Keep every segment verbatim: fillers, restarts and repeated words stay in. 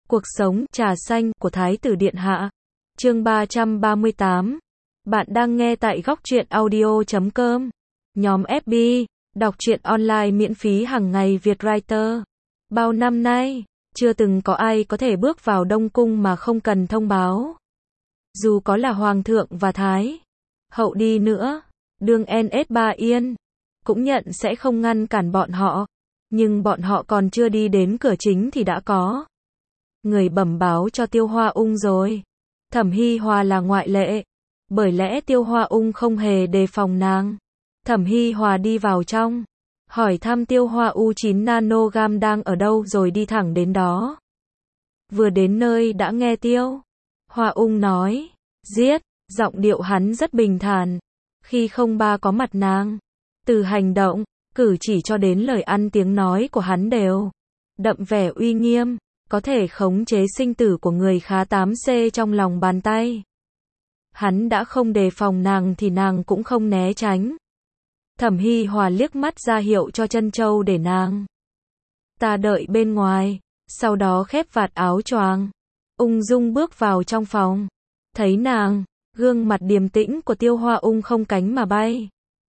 Cuộc sống, trà xanh, của Thái tử Điện Hạ. Chương ba trăm ba mươi tám. Bạn đang nghe tại góc truyện audio chấm com. Nhóm ép bê, đọc truyện online miễn phí hàng ngày Việt Writer. Bao năm nay, chưa từng có ai có thể bước vào Đông Cung mà không cần thông báo. Dù có là Hoàng thượng và Thái hậu đi nữa, đương en ét ba Yên cũng nhận sẽ không ngăn cản bọn họ. Nhưng bọn họ còn chưa đi đến cửa chính thì đã có người bẩm báo cho Tiêu Hoa Ung rồi. Thẩm Hi Hòa là ngoại lệ, bởi lẽ Tiêu Hoa Ung không hề đề phòng nàng. Thẩm Hi Hòa đi vào trong, hỏi thăm Tiêu Hoa U chín nanogam đang ở đâu rồi đi thẳng đến đó. Vừa đến nơi đã nghe Tiêu Hoa Ung nói, giết, giọng điệu hắn rất bình thản. Khi không ba có mặt nàng, từ hành động, cử chỉ cho đến lời ăn tiếng nói của hắn đều đậm vẻ uy nghiêm, có thể khống chế sinh tử của người khá tám C trong lòng bàn tay. Hắn đã không đề phòng nàng thì nàng cũng không né tránh. Thẩm Hi Hòa liếc mắt ra hiệu cho Trân Châu để nàng ta đợi bên ngoài, sau đó khép vạt áo choàng, ung dung bước vào trong phòng. Thấy nàng, gương mặt điềm tĩnh của Tiêu Hoa Ung không cánh mà bay.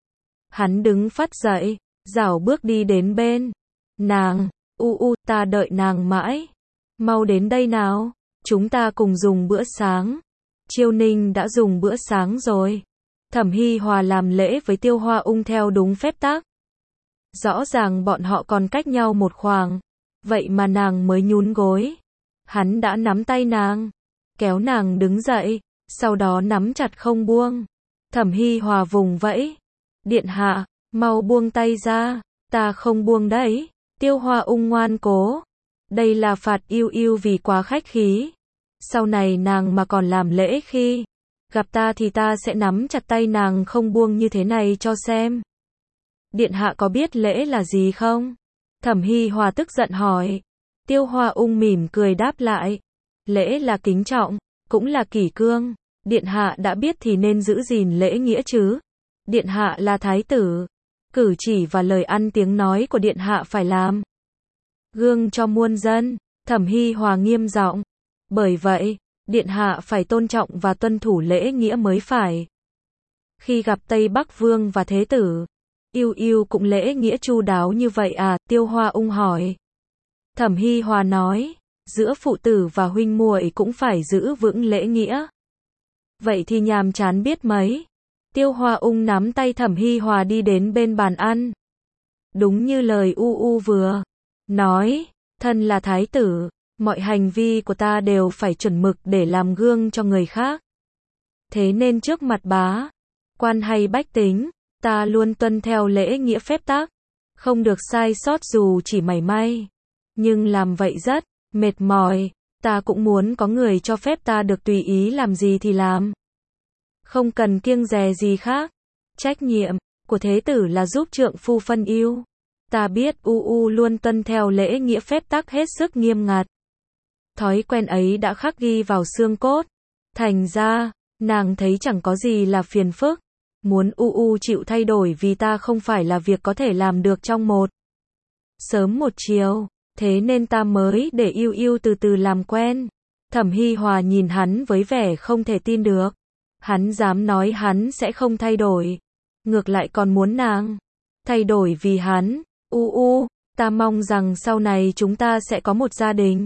Hắn đứng phắt dậy, rảo bước đi đến bên nàng. U u, ta đợi nàng mãi. Mau đến đây nào, chúng ta cùng dùng bữa sáng. Chiêu Ninh đã dùng bữa sáng rồi. Thẩm Hi Hòa làm lễ với Tiêu Hoa Ung theo đúng phép tắc. Rõ ràng bọn họ còn cách nhau một khoảng, vậy mà nàng mới nhún gối. Hắn đã nắm tay nàng, kéo nàng đứng dậy, sau đó nắm chặt không buông. Thẩm Hi Hòa vùng vẫy, điện hạ, mau buông tay ra, ta không buông đấy. Tiêu Hoa Ung ngoan cố, đây là phạt yêu yêu vì quá khách khí. Sau này nàng mà còn làm lễ khi gặp ta thì ta sẽ nắm chặt tay nàng không buông như thế này cho xem. Điện hạ có biết lễ là gì không? Thẩm Hi Hòa tức giận hỏi. Tiêu Hoa Ung mỉm cười đáp lại. Lễ là kính trọng, cũng là kỷ cương. Điện hạ đã biết thì nên giữ gìn lễ nghĩa chứ. Điện hạ là thái tử. Cử chỉ và lời ăn tiếng nói của điện hạ phải làm gương cho muôn dân. Thẩm Hi Hòa nghiêm giọng. Bởi vậy, điện hạ phải tôn trọng và tuân thủ lễ nghĩa mới phải. Khi gặp Tây Bắc Vương và Thế tử, yêu yêu cũng lễ nghĩa chu đáo như vậy à? Tiêu Hoa Ung hỏi. Thẩm Hi Hòa nói, giữa phụ tử và huynh muội cũng phải giữ vững lễ nghĩa. Vậy thì nhàm chán biết mấy. Tiêu Hoa Ung nắm tay Thẩm Hi Hòa đi đến bên bàn ăn. Đúng như lời U U vừa nói, thân là thái tử, mọi hành vi của ta đều phải chuẩn mực để làm gương cho người khác. Thế nên trước mặt bá quan hay bách tính, ta luôn tuân theo lễ nghĩa phép tắc, không được sai sót dù chỉ mảy may. Nhưng làm vậy rất mệt mỏi, ta cũng muốn có người cho phép ta được tùy ý làm gì thì làm, không cần kiêng dè gì khác. Trách nhiệm của thế tử là giúp trượng phu phân ưu. Ta biết U U luôn tuân theo lễ nghĩa phép tắc hết sức nghiêm ngặt. Thói quen ấy đã khắc ghi vào xương cốt. Thành ra, nàng thấy chẳng có gì là phiền phức. Muốn U U chịu thay đổi vì ta không phải là việc có thể làm được trong một sớm một chiều. Thế nên ta mới để yêu yêu từ từ làm quen. Thẩm Hi Hòa nhìn hắn với vẻ không thể tin được. Hắn dám nói hắn sẽ không thay đổi, ngược lại còn muốn nàng thay đổi vì hắn. U U, ta mong rằng sau này chúng ta sẽ có một gia đình.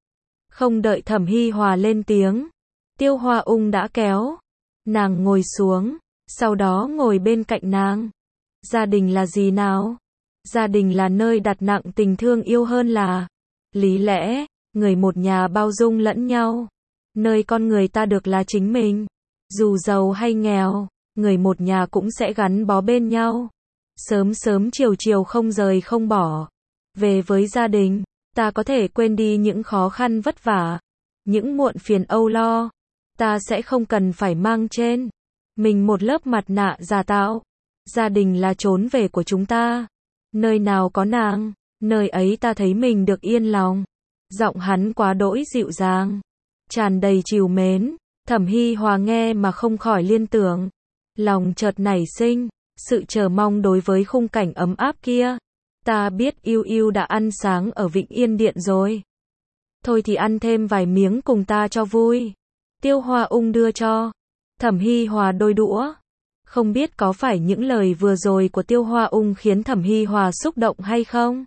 Không đợi Thẩm Hi Hòa lên tiếng, Tiêu Hoa Ung đã kéo nàng ngồi xuống, sau đó ngồi bên cạnh nàng. Gia đình là gì nào? Gia đình là nơi đặt nặng tình thương yêu hơn là lý lẽ, người một nhà bao dung lẫn nhau, nơi con người ta được là chính mình. Dù giàu hay nghèo, người một nhà cũng sẽ gắn bó bên nhau. Sớm sớm chiều chiều không rời không bỏ. Về với gia đình, ta có thể quên đi những khó khăn vất vả, những muộn phiền âu lo. Ta sẽ không cần phải mang trên mình một lớp mặt nạ giả tạo. Gia đình là chốn về của chúng ta. Nơi nào có nàng, nơi ấy ta thấy mình được yên lòng. Giọng hắn quá đỗi dịu dàng, tràn đầy trìu mến. Thẩm Hi Hòa nghe mà không khỏi liên tưởng. Lòng chợt nảy sinh sự chờ mong đối với khung cảnh ấm áp kia. Ta biết yêu yêu đã ăn sáng ở Vĩnh Yên Điện rồi. thôi thì ăn thêm vài miếng cùng ta cho vui. Tiêu Hoa Ung đưa cho Thẩm Hi Hòa đôi đũa. Không biết có phải những lời vừa rồi của Tiêu Hoa Ung khiến Thẩm Hi Hòa xúc động hay không?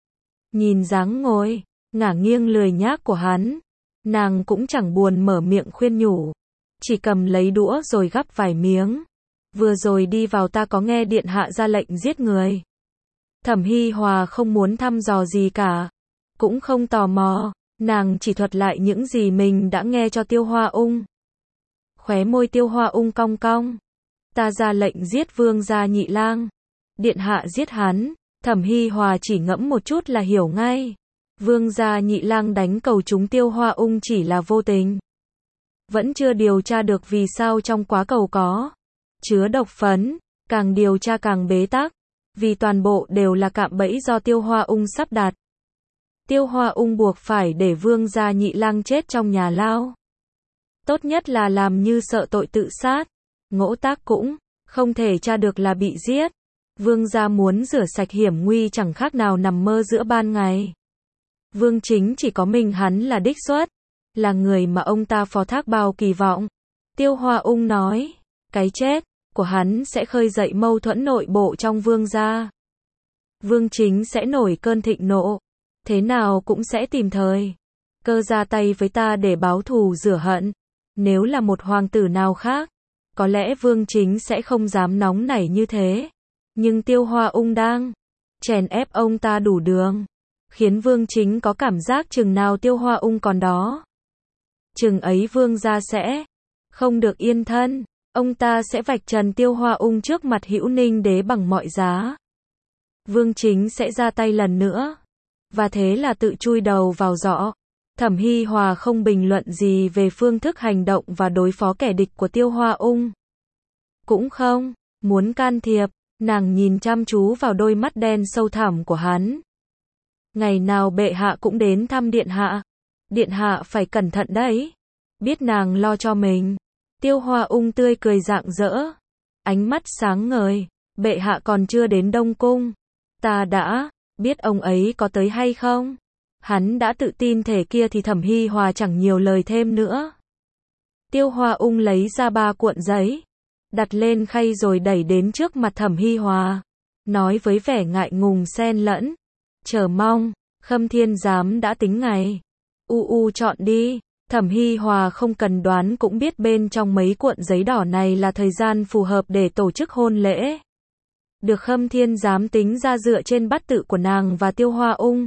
Nhìn dáng ngồi, ngả nghiêng lười nhác của hắn, nàng cũng chẳng buồn mở miệng khuyên nhủ. Chỉ cầm lấy đũa rồi gắp vài miếng. Vừa rồi đi vào ta có nghe điện hạ ra lệnh giết người. Thẩm Hi Hòa không muốn thăm dò gì cả, cũng không tò mò, nàng chỉ thuật lại những gì mình đã nghe cho Tiêu Hoa Ung. Khóe môi Tiêu Hoa Ung cong cong. Ta ra lệnh giết vương gia Nhị Lang. Điện hạ giết hắn. Thẩm Hi Hòa chỉ ngẫm một chút là hiểu ngay. Vương gia Nhị Lang đánh cầu trúng Tiêu Hoa Ung chỉ là vô tình. Vẫn chưa điều tra được vì sao trong quá cầu có chứa độc phấn, càng điều tra càng bế tắc, vì toàn bộ đều là cạm bẫy do Tiêu Hoa Ung sắp đặt. Tiêu Hoa Ung buộc phải để vương gia Nhị Lang chết trong nhà lao. Tốt nhất là làm như sợ tội tự sát. Ngỗ Tác cũng không thể tra được là bị giết. Vương gia muốn rửa sạch hiểm nguy chẳng khác nào nằm mơ giữa ban ngày. Vương Chính chỉ có mình hắn là đích xuất, là người mà ông ta phó thác bao kỳ vọng. Tiêu Hoa Ung nói, cái chết của hắn sẽ khơi dậy mâu thuẫn nội bộ trong vương gia. Vương Chính sẽ nổi cơn thịnh nộ, thế nào cũng sẽ tìm thời cơ ra tay với ta để báo thù rửa hận. Nếu là một hoàng tử nào khác, có lẽ Vương Chính sẽ không dám nóng nảy như thế. Nhưng Tiêu Hoa Ung đang chèn ép ông ta đủ đường, khiến Vương Chính có cảm giác chừng nào Tiêu Hoa Ung còn đó, chừng ấy vương gia sẽ không được yên thân. Ông ta sẽ vạch trần Tiêu Hoa Ung trước mặt Hữu Ninh Đế bằng mọi giá. Vương Chính sẽ ra tay lần nữa, và thế là tự chui đầu vào giỏ. Thẩm Hi Hòa không bình luận gì về phương thức hành động và đối phó kẻ địch của Tiêu Hoa Ung. Cũng không muốn can thiệp, nàng nhìn chăm chú vào đôi mắt đen sâu thẳm của hắn. Ngày nào bệ hạ cũng đến thăm điện hạ. Điện hạ phải cẩn thận đấy. Biết nàng lo cho mình. Tiêu Hoa Ung tươi cười rạng rỡ, ánh mắt sáng ngời. Bệ hạ còn chưa đến Đông Cung. Ta đã biết ông ấy có tới hay không. Hắn đã tự tin thể kia thì Thẩm Hi Hòa chẳng nhiều lời thêm nữa. Tiêu Hoa Ung lấy ra ba cuộn giấy, đặt lên khay rồi đẩy đến trước mặt Thẩm Hi Hòa, nói với vẻ ngại ngùng xen lẫn chờ mong, Khâm Thiên Giám đã tính ngày. U u chọn đi. Thẩm Hi Hòa không cần đoán cũng biết bên trong mấy cuộn giấy đỏ này là thời gian phù hợp để tổ chức hôn lễ. Được Khâm Thiên Giám tính ra dựa trên bát tự của nàng và Tiêu Hoa Ung.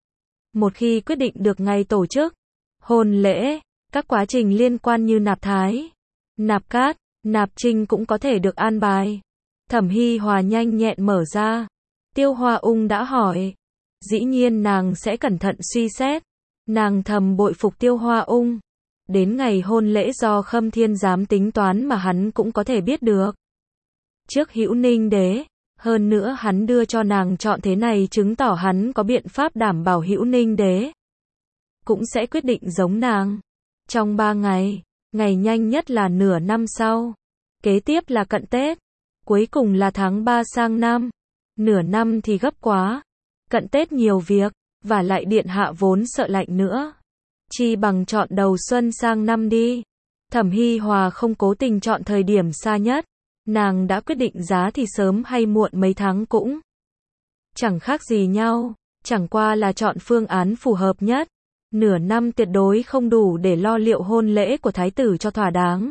Một khi quyết định được ngày tổ chức hôn lễ, các quá trình liên quan như nạp thái, nạp cát, nạp trinh cũng có thể được an bài. Thẩm Hi Hòa nhanh nhẹn mở ra. Tiêu Hoa Ung đã hỏi. Dĩ nhiên nàng sẽ cẩn thận suy xét. Nàng thầm bội phục Tiêu Hoa Ung. Đến ngày hôn lễ do Khâm Thiên Giám tính toán mà hắn cũng có thể biết được. Trước Hữu Ninh Đế, hơn nữa hắn đưa cho nàng chọn thế này chứng tỏ hắn có biện pháp đảm bảo Hữu Ninh Đế cũng sẽ quyết định giống nàng. Trong ba ngày, ngày nhanh nhất là nửa năm sau. Kế tiếp là cận Tết. Cuối cùng là tháng ba sang năm. Nửa năm thì gấp quá. Cận Tết nhiều việc, và lại điện hạ vốn sợ lạnh nữa. Chi bằng chọn đầu xuân sang năm đi. Thẩm Hi Hòa không cố tình chọn thời điểm xa nhất. Nàng đã quyết định giá thì sớm hay muộn mấy tháng cũng chẳng khác gì nhau. Chẳng qua là chọn phương án phù hợp nhất. Nửa năm tuyệt đối không đủ để lo liệu hôn lễ của thái tử cho thỏa đáng.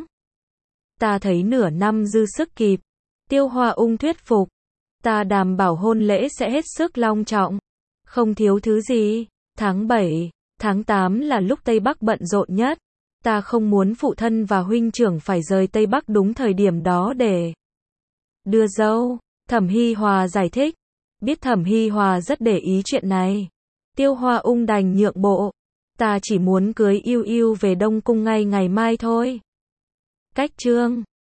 Ta thấy nửa năm dư sức kịp. Tiêu Hoa Ung thuyết phục. Ta đảm bảo hôn lễ sẽ hết sức long trọng. Không thiếu thứ gì. Tháng bảy, tháng tám là lúc Tây Bắc bận rộn nhất. Ta không muốn phụ thân và huynh trưởng phải rời Tây Bắc đúng thời điểm đó để đưa dâu. Thẩm Hi Hòa giải thích. Biết Thẩm Hi Hòa rất để ý chuyện này. Tiêu Hoa Ung đành nhượng bộ. Ta chỉ muốn cưới Yêu Yêu về Đông Cung ngay ngày mai thôi. Cách chương